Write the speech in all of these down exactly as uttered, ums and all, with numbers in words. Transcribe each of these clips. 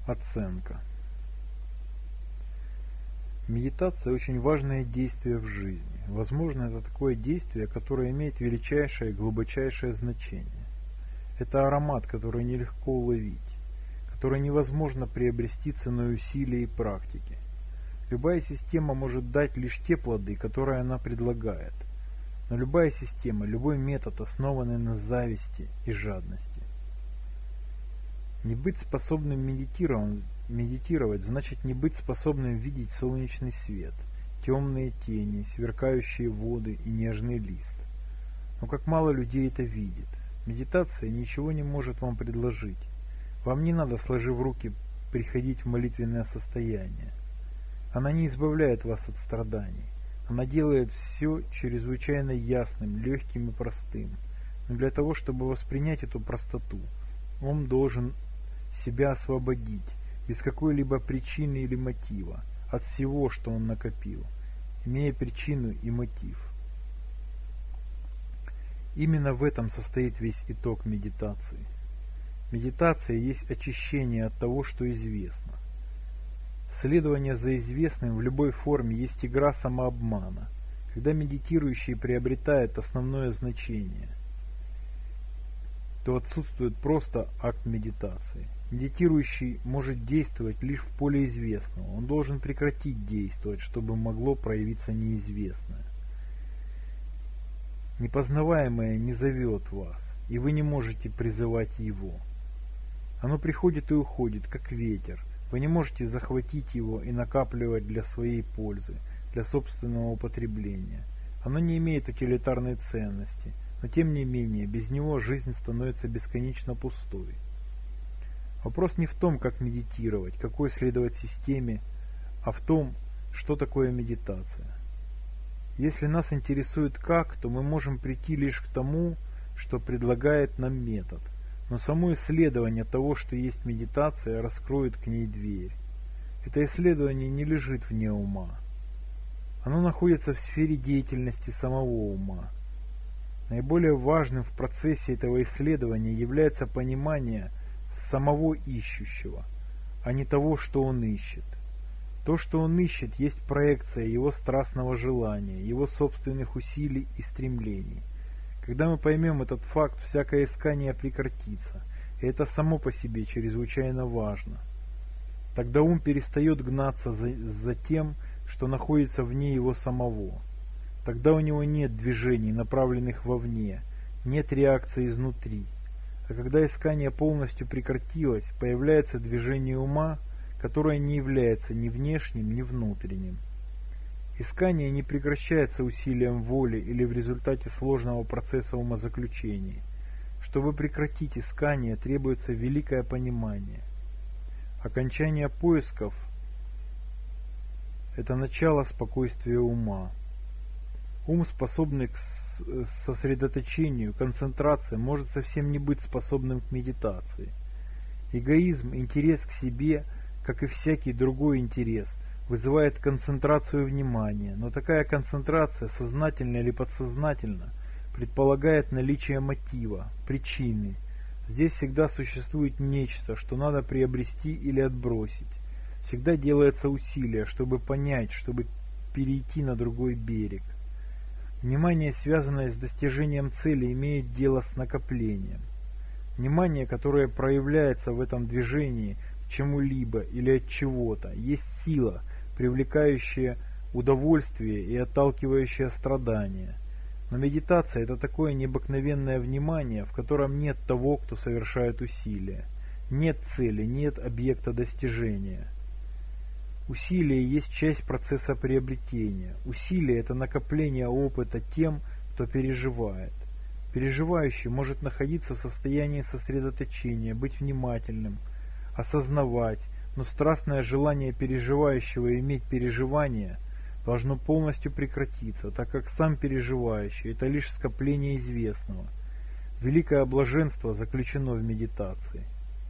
Оценка. Медитация – очень важное действие в жизни. Возможно, это такое действие, которое имеет величайшее и глубочайшее значение. Это аромат, который нелегко уловить, который невозможно приобрести ценой усилий и практики. Любая система может дать лишь те плоды, которые она предлагает. Но любая система, любой метод основаны на зависти и жадности. Не быть способным медитировать, медитировать значит не быть способным видеть солнечный свет, темные тени, сверкающие воды и нежный лист. Но как мало людей это видит. Медитация ничего не может вам предложить. Вам не надо, сложив руки, приходить в молитвенное состояние. Она не избавляет вас от страданий. Она делает все чрезвычайно ясным, легким и простым. Но для того, чтобы воспринять эту простоту, он должен себя освободить, без какой-либо причины или мотива, от всего, что он накопил, имея причину и мотив. Именно в этом состоит весь итог медитации. Медитация есть очищение от того, что известно. Следование за известным в любой форме есть игра самообмана, когда медитирующий приобретает основное значение, то отсутствует просто акт медитации. Медитирующий может действовать лишь в поле известного. Он должен прекратить действовать, чтобы могло проявиться неизвестное. Непознаваемое не зовет вас, и вы не можете призывать его. Оно приходит и уходит, как ветер. Вы не можете захватить его и накапливать для своей пользы, для собственного употребления. Оно не имеет утилитарной ценности, но тем не менее, без него жизнь становится бесконечно пустой. Вопрос не в том, как медитировать, какой следовать системе, а в том, что такое медитация. Если нас интересует как, то мы можем прийти лишь к тому, что предлагает нам метод. Но само исследование того, что есть медитация, раскроет к ней дверь. Это исследование не лежит вне ума. Оно находится в сфере деятельности самого ума. Наиболее важным в процессе этого исследования является понимание самого ищущего, а не того, что он ищет. То, что он ищет, есть проекция его страстного желания, его собственных усилий и стремлений. Когда мы поймем этот факт, всякое искание прекратится, и это само по себе чрезвычайно важно. Тогда ум перестает гнаться за, за тем, что находится вне его самого. Тогда у него нет движений, направленных вовне, нет реакции изнутри. А когда искание полностью прекратилось, появляется движение ума, которое не является ни внешним, ни внутренним. Искание не прекращается усилием воли или в результате сложного процесса умозаключения. Чтобы прекратить искание, требуется великое понимание. Окончание поисков – это начало спокойствия ума. Ум, способный к сосредоточению, концентрации, может совсем не быть способным к медитации. Эгоизм, интерес к себе, как и всякий другой интерес, вызывает концентрацию внимания, но такая концентрация, сознательно или подсознательно, предполагает наличие мотива, причины. Здесь всегда существует нечто, что надо приобрести или отбросить. Всегда делается усилие, чтобы понять, чтобы перейти на другой берег. Внимание, связанное с достижением цели, имеет дело с накоплением. Внимание, которое проявляется в этом движении к чему-либо или от чего-то, есть сила, привлекающая удовольствие и отталкивающая страдания. Но медитация – это такое необыкновенное внимание, в котором нет того, кто совершает усилия. Нет цели, нет объекта достижения. Усилие есть часть процесса приобретения. Усилие – это накопление опыта тем, кто переживает. Переживающий может находиться в состоянии сосредоточения, быть внимательным, осознавать, но страстное желание переживающего иметь переживание должно полностью прекратиться, так как сам переживающий – это лишь скопление известного. Великое блаженство заключено в медитации.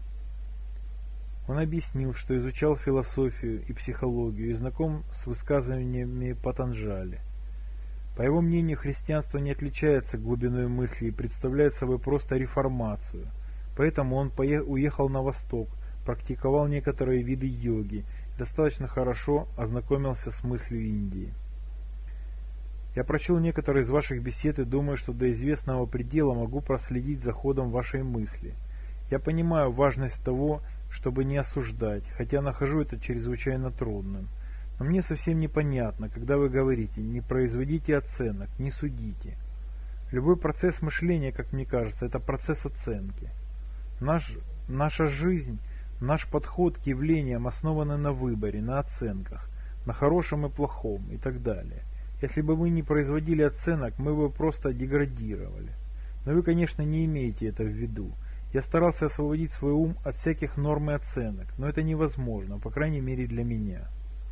Он объяснил, что изучал философию и психологию и знаком с высказываниями Патанджали. По его мнению, христианство не отличается глубиной мысли и представляет собой просто реформацию. Поэтому он уехал на восток, практиковал некоторые виды йоги, достаточно хорошо ознакомился с мыслью Индии. Я прочел некоторые из ваших бесед и думаю, что до известного предела могу проследить за ходом вашей мысли. Я понимаю важность того, чтобы не осуждать, хотя нахожу это чрезвычайно трудным. Но мне совсем непонятно, когда вы говорите «не производите оценок, не судите». Любой процесс мышления, как мне кажется, это процесс оценки. Наш, наша жизнь, наш подход к явлениям основаны на выборе, на оценках, на хорошем и плохом и так далее. Если бы мы не производили оценок, мы бы просто деградировали. Но вы, конечно, не имеете это в виду. Я старался освободить свой ум от всяких норм и оценок, но это невозможно, по крайней мере для меня.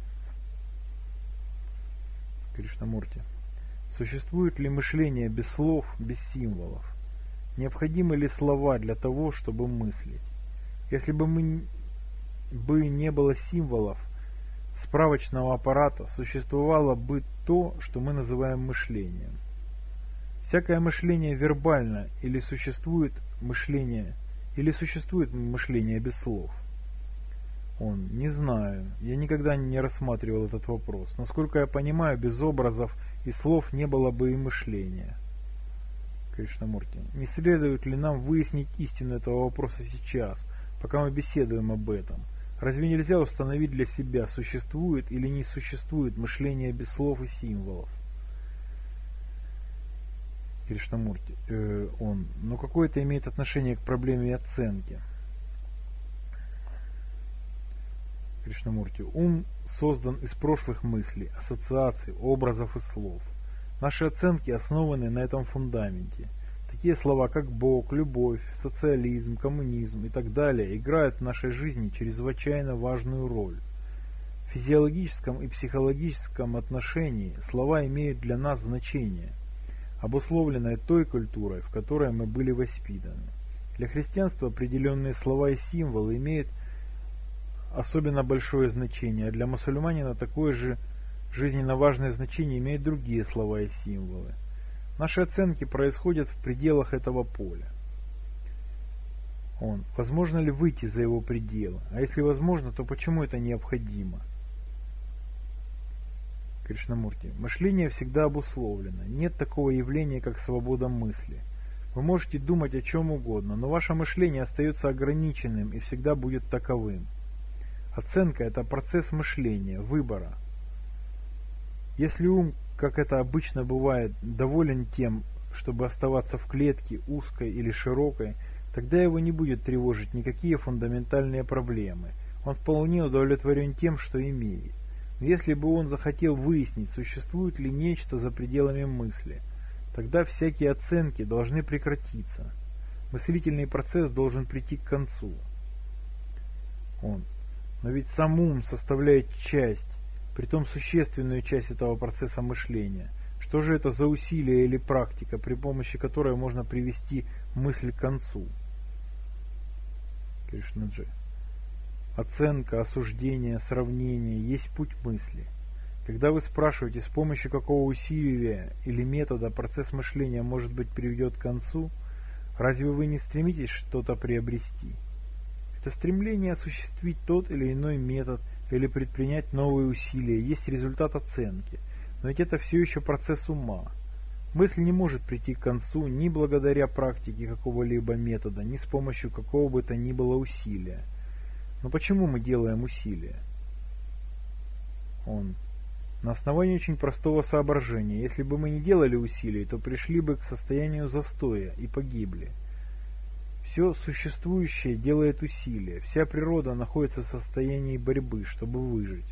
Кришнамурти. Существует ли мышление без слов, без символов? Необходимы ли слова для того, чтобы мыслить? Если бы мы бы не было символов, справочного аппарата, существовало бы то, что мы называем мышлением. Всякое мышление вербально, или существует мышление, или существует мышление без слов? Он: не знаю, я никогда не рассматривал этот вопрос. Насколько я понимаю, без образов и слов не было бы и мышления. Кришнамурти. Не следует ли нам выяснить истину этого вопроса сейчас, пока мы беседуем об этом? Разве нельзя установить для себя, существует или не существует мышление без слов и символов? Кришнамурти. Э, он. Но какое это имеет отношение к проблеме оценки? Кришнамурти. Ум создан из прошлых мыслей, ассоциаций, образов и слов. Наши оценки основаны на этом фундаменте. Такие слова, как Бог, любовь, социализм, коммунизм и так далее играют в нашей жизни чрезвычайно важную роль. В физиологическом и психологическом отношении слова имеют для нас значение, обусловленное той культурой, в которой мы были воспитаны. Для христианства определенные слова и символы имеют особенно большое значение, а для мусульманина такое же жизненно важное значение имеют другие слова и символы. Наши оценки происходят в пределах этого поля. Он. Возможно ли выйти за его пределы? А если возможно, то почему это необходимо? Кришнамурти. Мышление всегда обусловлено. Нет такого явления, как свобода мысли. Вы можете думать о чем угодно, но ваше мышление остается ограниченным и всегда будет таковым. Оценка – это процесс мышления, выбора. Если ум, как это обычно бывает, доволен тем, чтобы оставаться в клетке, узкой или широкой, тогда его не будет тревожить никакие фундаментальные проблемы. Он вполне удовлетворен тем, что имеет. Но если бы он захотел выяснить, существует ли нечто за пределами мысли, тогда всякие оценки должны прекратиться. Мыслительный процесс должен прийти к концу. Он. Но ведь сам ум составляет часть, притом существенную часть этого процесса мышления. Что же это за усилие или практика, при помощи которой можно привести мысль к концу? Кришнаджи. Оценка, осуждение, сравнение есть путь мысли. Когда вы спрашиваете, с помощью какого усилия или метода процесс мышления может быть приведен к концу, разве вы не стремитесь что-то приобрести? Это стремление осуществить тот или иной метод или предпринять новые усилия есть результат оценки, но ведь это все еще процесс ума. Мысль не может прийти к концу ни благодаря практике какого-либо метода, ни с помощью какого бы то ни было усилия. Но почему мы делаем усилия? Он. На основании очень простого соображения. Если бы мы не делали усилий, то пришли бы к состоянию застоя и погибли. Все существующее делает усилия. Вся природа находится в состоянии борьбы, чтобы выжить.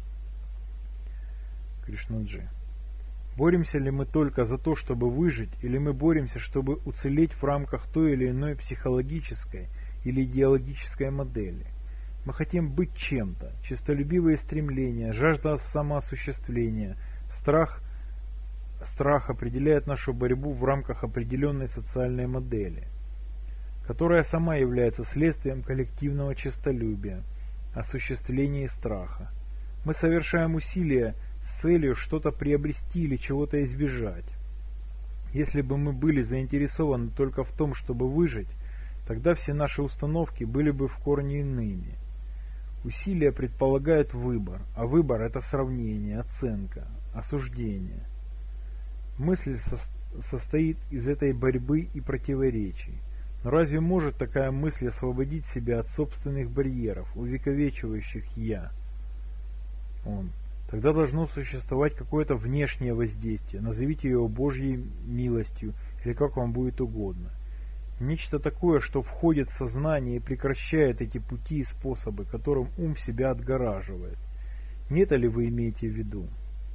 Кришнаджи. Боремся ли мы только за то, чтобы выжить, или мы боремся, чтобы уцелеть в рамках той или иной психологической или идеологической модели? Мы хотим быть чем-то. Честолюбивые стремления, жажда самоосуществления, страх, страх определяет нашу борьбу в рамках определенной социальной модели, которая сама является следствием коллективного честолюбия, осуществления страха. Мы совершаем усилия с целью что-то приобрести или чего-то избежать. Если бы мы были заинтересованы только в том, чтобы выжить, Тогда все наши установки были бы в корне иными. Усилия предполагают выбор, а выбор – это сравнение, оценка, осуждение. Мысль со состоит из этой борьбы и противоречий. Но разве может такая мысль освободить себя от собственных барьеров, увековечивающих «я»? Он. Тогда должно существовать какое-то внешнее воздействие, назовите его Божьей милостью или как вам будет угодно. Нечто такое, что входит в сознание и прекращает эти пути и способы, которым ум себя отгораживает. Не это ли вы имеете в виду?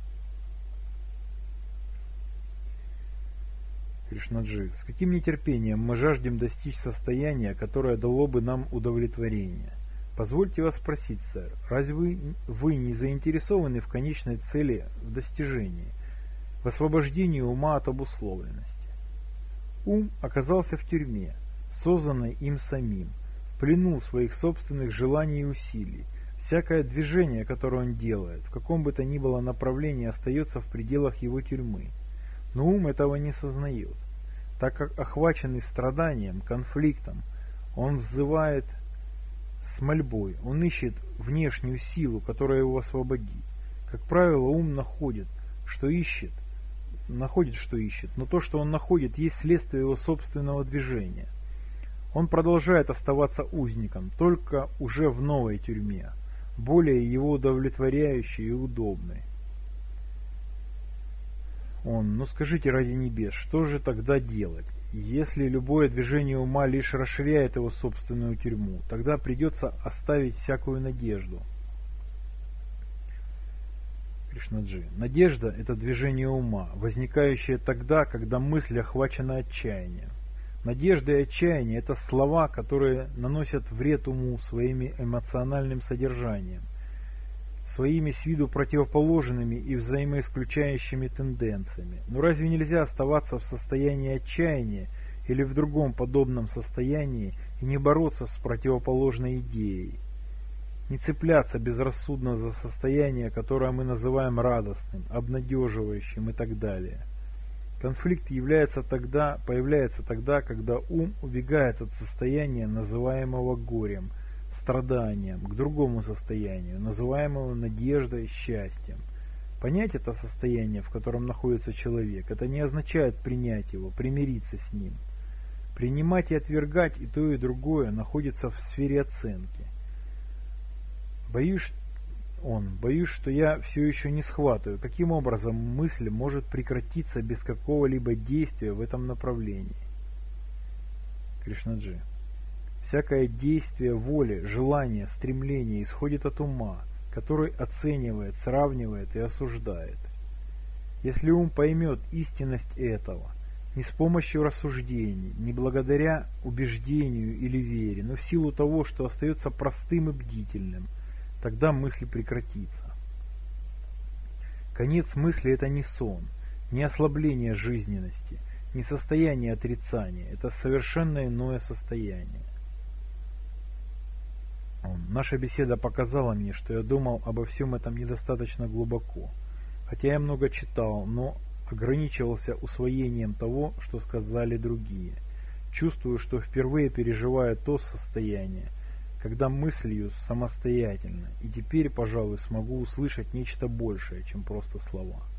Кришнаджи, с каким нетерпением мы жаждем достичь состояния, которое дало бы нам удовлетворение. Позвольте вас спросить, сэр, разве вы, вы не заинтересованы в конечной цели в достижении, в освобождении ума от обусловленности? Ум оказался в тюрьме, созданной им самим, в плену своих собственных желаний и усилий. Всякое движение, которое он делает, в каком бы то ни было направлении, остается в пределах его тюрьмы. Но ум этого не сознает. Так как охваченный страданием, конфликтом, он взывает с мольбой, он ищет внешнюю силу, которая его освободит. Как правило, ум находит, что ищет, находит, что ищет, но то, что он находит, есть следствие его собственного движения. Он продолжает оставаться узником, только уже в новой тюрьме, более его удовлетворяющей и удобной. Он, ну скажите ради небес, что же тогда делать? Если любое движение ума лишь расширяет его собственную тюрьму, тогда придется оставить всякую надежду. Кришнаджи. Надежда – это движение ума, возникающее тогда, когда мысль охвачена отчаянием. Надежда и отчаяние – это слова, которые наносят вред уму своими эмоциональным содержанием, своими с виду противоположными и взаимоисключающими тенденциями. Но разве нельзя оставаться в состоянии отчаяния или в другом подобном состоянии и не бороться с противоположной идеей? Не цепляться безрассудно за состояние, которое мы называем радостным, обнадеживающим и так далее. Конфликт является тогда, появляется тогда, когда ум убегает от состояния, называемого горем, страданием, к другому состоянию, называемому надеждой, счастьем. Понять это состояние, в котором находится человек, это не означает принять его, примириться с ним. Принимать и отвергать и то, и другое находится в сфере оценки. Боюсь, он, боюсь, что я все еще не схватываю, каким образом мысль может прекратиться без какого-либо действия в этом направлении. Кришнаджи. Всякое действие воли, желание, стремление исходит от ума, который оценивает, сравнивает и осуждает. Если ум поймет истинность этого, не с помощью рассуждений, не благодаря убеждению или вере, но в силу того, что остается простым и бдительным, тогда мысль прекратится. Конец мысли – это не сон, не ослабление жизненности, не состояние отрицания, это совершенно иное состояние. Наша беседа показала мне, что я думал обо всем этом недостаточно глубоко. Хотя я много читал, но ограничивался усвоением того, что сказали другие. Чувствую, что впервые переживаю то состояние, когда мыслью самостоятельно, и теперь, пожалуй, смогу услышать нечто большее, чем просто слова.